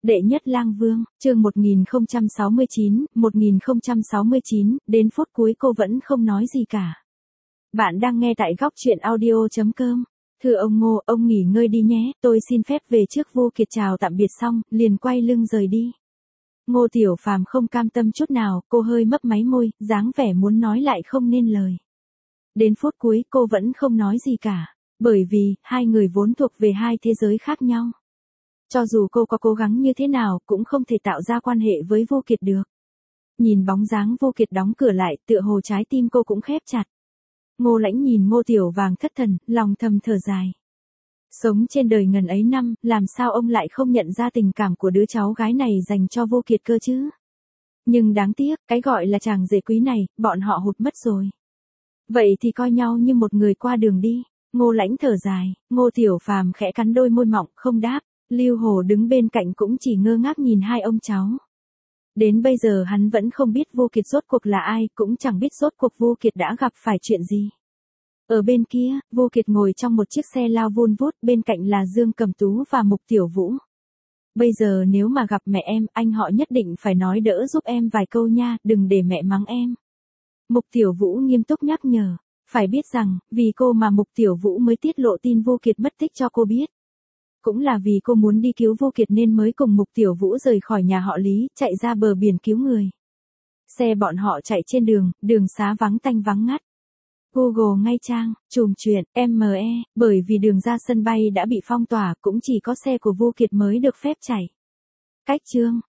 Đệ nhất lang vương, chương 1069, đến phút cuối cô vẫn không nói gì cả. Bạn đang nghe tại góc truyện audio.com. Thưa ông Ngô, ông nghỉ ngơi đi nhé, tôi xin phép về trước. Vô Kiệt chào tạm biệt xong, liền quay lưng rời đi. Ngô Tiểu Phàm không cam tâm chút nào, cô hơi mấp máy môi, dáng vẻ muốn nói lại không nên lời. Đến phút cuối cô vẫn không nói gì cả, bởi vì, hai người vốn thuộc về hai thế giới khác nhau. Cho dù cô có cố gắng như thế nào cũng không thể tạo ra quan hệ với Vô Kiệt được. Nhìn bóng dáng Vô Kiệt đóng cửa lại, tựa hồ trái tim cô cũng khép chặt. Ngô Lãnh nhìn Ngô Tiểu Vàng thất thần, lòng thầm thở dài. Sống trên đời ngần ấy năm, làm sao ông lại không nhận ra tình cảm của đứa cháu gái này dành cho Vô Kiệt cơ chứ? Nhưng đáng tiếc, cái gọi là chàng rể quý này, bọn họ hụt mất rồi. Vậy thì coi nhau như một người qua đường đi. Ngô Lãnh thở dài, Ngô Tiểu Phàm khẽ cắn đôi môi mọng, không đáp. Lưu Hồ đứng bên cạnh cũng chỉ ngơ ngác nhìn hai ông cháu. Đến bây giờ hắn vẫn không biết Vô Kiệt rốt cuộc là ai, cũng chẳng biết rốt cuộc Vô Kiệt đã gặp phải chuyện gì. Ở bên kia, Vô Kiệt ngồi trong một chiếc xe lao vun vút, bên cạnh là Dương Cẩm Tú và Mục Tiểu Vũ. Bây giờ nếu mà gặp mẹ em, anh họ nhất định phải nói đỡ giúp em vài câu nha, đừng để mẹ mắng em. Mục Tiểu Vũ nghiêm túc nhắc nhở, phải biết rằng, vì cô mà Mục Tiểu Vũ mới tiết lộ tin Vô Kiệt mất tích cho cô biết. Cũng là vì cô muốn đi cứu Vô Kiệt nên mới cùng Mục Tiểu Vũ rời khỏi nhà họ Lý, chạy ra bờ biển cứu người. Xe bọn họ chạy trên đường xá vắng tanh vắng ngắt. Google ngay trang, chùm chuyện, ME, bởi vì đường ra sân bay đã bị phong tỏa, cũng chỉ có xe của Vô Kiệt mới được phép chạy. Cách chương,